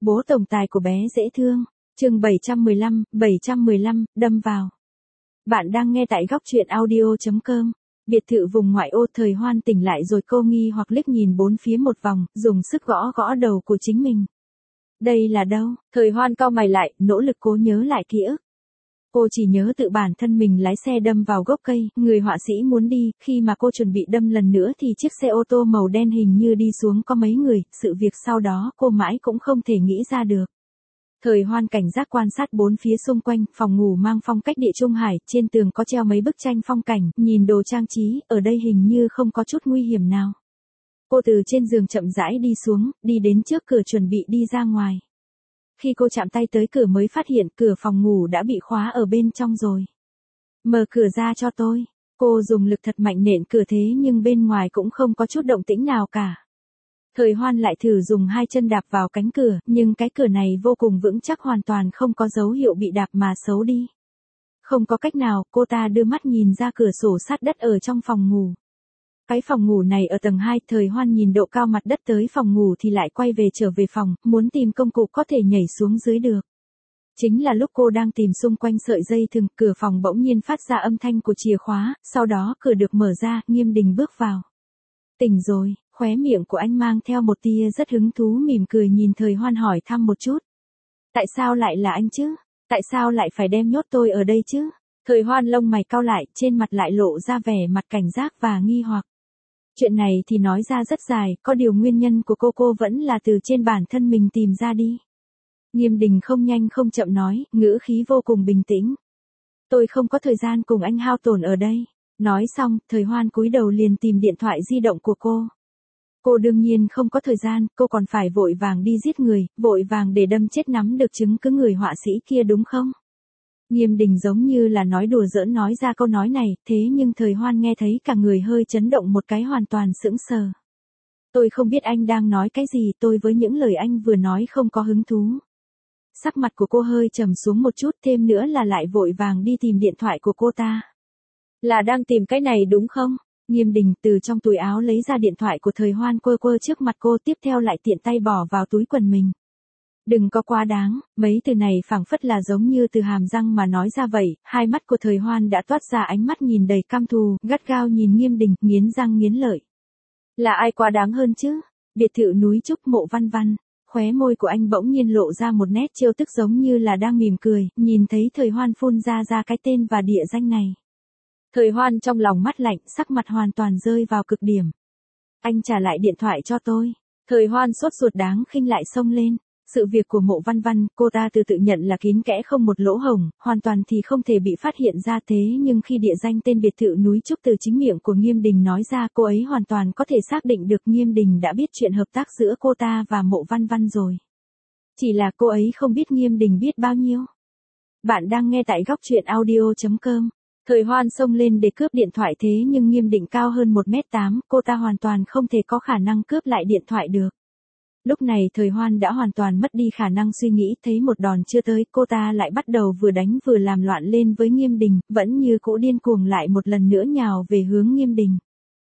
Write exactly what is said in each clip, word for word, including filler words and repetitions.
Bố tổng tài của bé dễ thương. Chương bảy trăm mười lăm, bảy trăm mười lăm, đâm vào. Bạn đang nghe tại góc truyện audio chấm com. Biệt thự vùng ngoại ô. Thời Hoan tỉnh lại rồi cô nghi hoặc liếc nhìn bốn phía một vòng, dùng sức gõ gõ đầu của chính mình. Đây là đâu? Thời Hoan cau mày lại, nỗ lực cố nhớ lại ký ức. Cô chỉ nhớ tự bản thân mình lái xe đâm vào gốc cây, người họa sĩ muốn đi, khi mà cô chuẩn bị đâm lần nữa thì chiếc xe ô tô màu đen hình như đi xuống có mấy người, sự việc sau đó cô mãi cũng không thể nghĩ ra được. Thời Hoan cảnh giác quan sát bốn phía xung quanh, phòng ngủ mang phong cách địa trung hải, trên tường có treo mấy bức tranh phong cảnh, nhìn đồ trang trí, ở đây hình như không có chút nguy hiểm nào. Cô từ trên giường chậm rãi đi xuống, đi đến trước cửa chuẩn bị đi ra ngoài. Khi cô chạm tay tới cửa mới phát hiện cửa phòng ngủ đã bị khóa ở bên trong rồi. Mở cửa ra cho tôi. Cô dùng lực thật mạnh nện cửa thế nhưng bên ngoài cũng không có chút động tĩnh nào cả. Thời Hoan lại thử dùng hai chân đạp vào cánh cửa, nhưng cái cửa này vô cùng vững chắc, hoàn toàn không có dấu hiệu bị đạp mà xấu đi. Không có cách nào, cô ta đưa mắt nhìn ra cửa sổ sát đất ở trong phòng ngủ. Cái phòng ngủ này ở tầng hai, Thời Hoan nhìn độ cao mặt đất tới phòng ngủ thì lại quay về trở về phòng, muốn tìm công cụ có thể nhảy xuống dưới được. Chính là lúc cô đang tìm xung quanh sợi dây thừng, cửa phòng bỗng nhiên phát ra âm thanh của chìa khóa, sau đó cửa được mở ra, Nghiêm Đình bước vào. Tỉnh rồi, khóe miệng của anh mang theo một tia rất hứng thú mỉm cười nhìn Thời Hoan hỏi thăm một chút. Tại sao lại là anh chứ? Tại sao lại phải đem nhốt tôi ở đây chứ? Thời Hoan lông mày cau lại, trên mặt lại lộ ra vẻ mặt cảnh giác và nghi hoặc. Chuyện này thì nói ra rất dài, có điều nguyên nhân của cô cô vẫn là từ trên bản thân mình tìm ra đi. Nghiêm Đình không nhanh không chậm nói, ngữ khí vô cùng bình tĩnh. Tôi không có thời gian cùng anh hao tổn ở đây. Nói xong, Thời Hoan cúi đầu liền tìm điện thoại di động của cô. Cô đương nhiên không có thời gian, cô còn phải vội vàng đi giết người, vội vàng để đâm chết nắm được chứng cứ người họa sĩ kia đúng không? Nghiêm Đình giống như là nói đùa giỡn nói ra câu nói này, thế nhưng Thời Hoan nghe thấy cả người hơi chấn động một cái, hoàn toàn sững sờ. Tôi không biết anh đang nói cái gì, tôi với những lời anh vừa nói không có hứng thú. Sắc mặt của cô hơi trầm xuống một chút, thêm nữa là lại vội vàng đi tìm điện thoại của cô ta. Là đang tìm cái này đúng không? Nghiêm Đình từ trong túi áo lấy ra điện thoại của Thời Hoan quơ quơ trước mặt cô, tiếp theo lại tiện tay bỏ vào túi quần mình. Đừng có quá đáng, mấy từ này phảng phất là giống như từ hàm răng mà nói ra vậy, hai mắt của Thời Hoan đã toát ra ánh mắt nhìn đầy căm thù, gắt gao nhìn Nghiêm Đình, nghiến răng nghiến lợi. Là ai quá đáng hơn chứ? Biệt thự núi Trúc Mộ Văn Văn. Khóe môi của anh bỗng nhiên lộ ra một nét trêu tức giống như là đang mỉm cười, nhìn thấy Thời Hoan phun ra ra cái tên và địa danh này. Thời Hoan trong lòng mắt lạnh, sắc mặt hoàn toàn rơi vào cực điểm. Anh trả lại điện thoại cho tôi. Thời Hoan sốt ruột đáng khinh lại xông lên. Sự việc của Mộ Văn Văn, cô ta từ tự nhận là kín kẽ không một lỗ hổng, hoàn toàn thì không thể bị phát hiện ra, thế nhưng khi địa danh tên biệt thự núi Trúc từ chính miệng của Nghiêm Đình nói ra, cô ấy hoàn toàn có thể xác định được Nghiêm Đình đã biết chuyện hợp tác giữa cô ta và Mộ Văn Văn rồi. Chỉ là cô ấy không biết Nghiêm Đình biết bao nhiêu. Bạn đang nghe tại góc truyện audio chấm com. Thời Hoan xông lên để cướp điện thoại thế nhưng Nghiêm Đình cao hơn một mét tám, cô ta hoàn toàn không thể có khả năng cướp lại điện thoại được. Lúc này Thời Hoan đã hoàn toàn mất đi khả năng suy nghĩ, thấy một đòn chưa tới, cô ta lại bắt đầu vừa đánh vừa làm loạn lên với Nghiêm Đình, vẫn như cũ điên cuồng lại một lần nữa nhào về hướng Nghiêm Đình.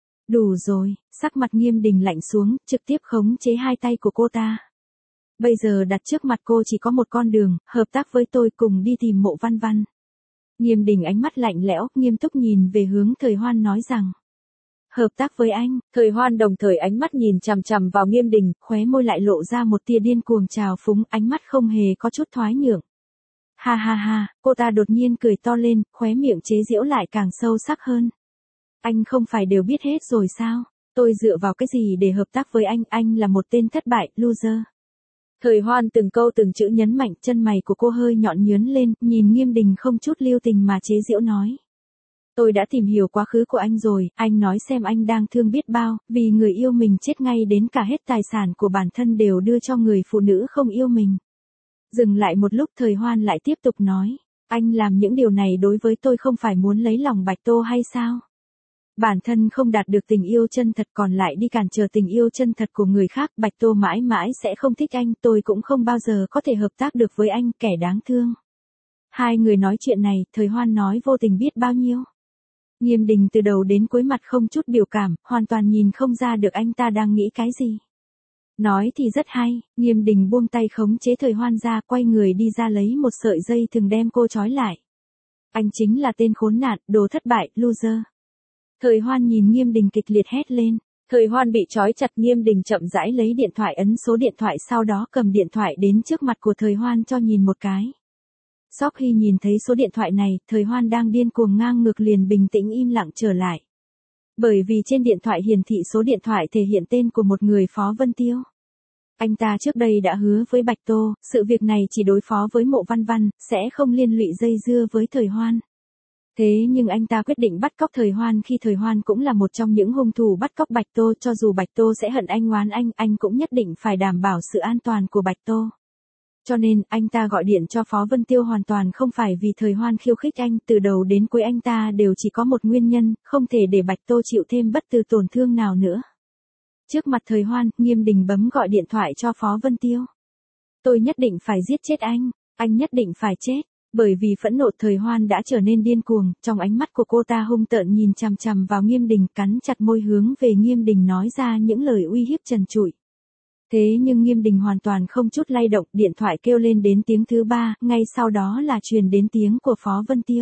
Đủ rồi, sắc mặt Nghiêm Đình lạnh xuống, trực tiếp khống chế hai tay của cô ta. Bây giờ đặt trước mặt cô chỉ có một con đường, hợp tác với tôi cùng đi tìm Mộ Văn Văn. Nghiêm Đình ánh mắt lạnh lẽo, nghiêm túc nhìn về hướng Thời Hoan nói rằng. Hợp tác với anh. Thời Hoan đồng thời ánh mắt nhìn chằm chằm vào Nghiêm Đình, khóe môi lại lộ ra một tia điên cuồng trào phúng, ánh mắt không hề có chút thoái nhượng. Ha ha ha, cô ta đột nhiên cười to lên, khóe miệng chế giễu lại càng sâu sắc hơn. Anh không phải đều biết hết rồi sao? Tôi dựa vào cái gì để hợp tác với anh? Anh là một tên thất bại, loser. Thời Hoan từng câu từng chữ nhấn mạnh, chân mày của cô hơi nhọn nhướn lên, nhìn Nghiêm Đình không chút lưu tình mà chế giễu nói. Tôi đã tìm hiểu quá khứ của anh rồi, anh nói xem anh đang thương biết bao, vì người yêu mình chết ngay đến cả hết tài sản của bản thân đều đưa cho người phụ nữ không yêu mình. Dừng lại một lúc Thời Hoan lại tiếp tục nói, anh làm những điều này đối với tôi không phải muốn lấy lòng Bạch Tô hay sao? Bản thân không đạt được tình yêu chân thật còn lại đi cản trở tình yêu chân thật của người khác, Bạch Tô mãi mãi sẽ không thích anh, tôi cũng không bao giờ có thể hợp tác được với anh, kẻ đáng thương. Hai người nói chuyện này, Thời Hoan nói vô tình biết bao nhiêu. Nghiêm Đình từ đầu đến cuối mặt không chút biểu cảm, hoàn toàn nhìn không ra được anh ta đang nghĩ cái gì. Nói thì rất hay, Nghiêm Đình buông tay khống chế Thời Hoan ra, quay người đi ra lấy một sợi dây thừng đem cô trói lại. Anh chính là tên khốn nạn, đồ thất bại, loser. Thời Hoan nhìn Nghiêm Đình kịch liệt hét lên. Thời Hoan bị trói chặt, Nghiêm Đình chậm rãi lấy điện thoại ấn số điện thoại, sau đó cầm điện thoại đến trước mặt của Thời Hoan cho nhìn một cái. Sau khi nhìn thấy số điện thoại này, Thời Hoan đang điên cuồng ngang ngược liền bình tĩnh im lặng trở lại. Bởi vì trên điện thoại hiển thị số điện thoại thể hiện tên của một người Phó Vân Tiêu. Anh ta trước đây đã hứa với Bạch Tô, sự việc này chỉ đối phó với Mộ Văn Văn, sẽ không liên lụy dây dưa với Thời Hoan. Thế nhưng anh ta quyết định bắt cóc Thời Hoan khi Thời Hoan cũng là một trong những hung thủ bắt cóc Bạch Tô, cho dù Bạch Tô sẽ hận anh oán anh, anh cũng nhất định phải đảm bảo sự an toàn của Bạch Tô. Cho nên, anh ta gọi điện cho Phó Vân Tiêu hoàn toàn không phải vì Thời Hoan khiêu khích anh, từ đầu đến cuối anh ta đều chỉ có một nguyên nhân, không thể để Bạch Tô chịu thêm bất cứ tổn thương nào nữa. Trước mặt Thời Hoan, Nghiêm Đình bấm gọi điện thoại cho Phó Vân Tiêu. Tôi nhất định phải giết chết anh, anh nhất định phải chết. Bởi vì phẫn nộ, Thời Hoan đã trở nên điên cuồng, trong ánh mắt của cô ta hung tợn nhìn chằm chằm vào Nghiêm Đình, cắn chặt môi hướng về Nghiêm Đình nói ra những lời uy hiếp trần trụi. Thế nhưng Nghiêm Đình hoàn toàn không chút lay động, điện thoại kêu lên đến tiếng thứ ba, ngay sau đó là truyền đến tiếng của Phó Vân Tiêu.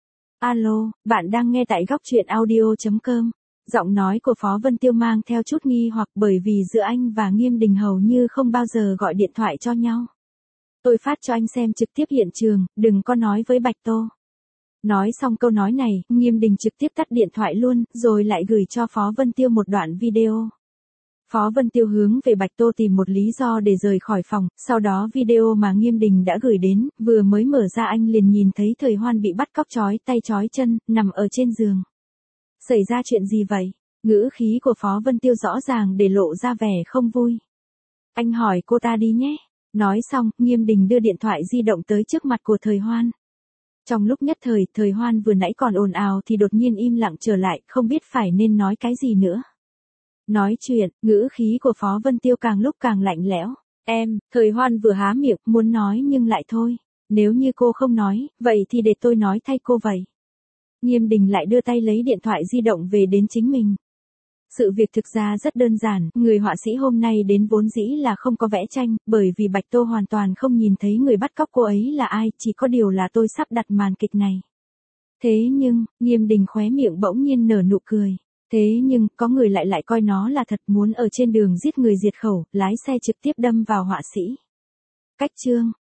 Alo, bạn đang nghe tại góc truyện audio chấm com. Giọng nói của Phó Vân Tiêu mang theo chút nghi hoặc, bởi vì giữa anh và Nghiêm Đình hầu như không bao giờ gọi điện thoại cho nhau. Tôi phát cho anh xem trực tiếp hiện trường, đừng có nói với Bạch Tô. Nói xong câu nói này, Nghiêm Đình trực tiếp tắt điện thoại luôn, rồi lại gửi cho Phó Vân Tiêu một đoạn video. Phó Vân Tiêu hướng về Bạch Tô tìm một lý do để rời khỏi phòng, sau đó video mà Nghiêm Đình đã gửi đến, vừa mới mở ra anh liền nhìn thấy Thời Hoan bị bắt cóc trói tay trói chân, nằm ở trên giường. Xảy ra chuyện gì vậy? Ngữ khí của Phó Vân Tiêu rõ ràng để lộ ra vẻ không vui. Anh hỏi cô ta đi nhé. Nói xong, Nghiêm Đình đưa điện thoại di động tới trước mặt của Thời Hoan. Trong lúc nhất thời, Thời Hoan vừa nãy còn ồn ào thì đột nhiên im lặng trở lại, không biết phải nên nói cái gì nữa. Nói chuyện, ngữ khí của Phó Vân Tiêu càng lúc càng lạnh lẽo. Em, Thời Hoan vừa há miệng, muốn nói nhưng lại thôi. Nếu như cô không nói, vậy thì để tôi nói thay cô vậy. Nghiêm Đình lại đưa tay lấy điện thoại di động về đến chính mình. Sự việc thực ra rất đơn giản, người họa sĩ hôm nay đến vốn dĩ là không có vẽ tranh, bởi vì Bạch Tô hoàn toàn không nhìn thấy người bắt cóc cô ấy là ai, chỉ có điều là tôi sắp đặt màn kịch này. Thế nhưng, Nghiêm Đình khóe miệng bỗng nhiên nở nụ cười. Thế nhưng, có người lại lại coi nó là thật, muốn ở trên đường giết người diệt khẩu, lái xe trực tiếp đâm vào họa sĩ. Cách chương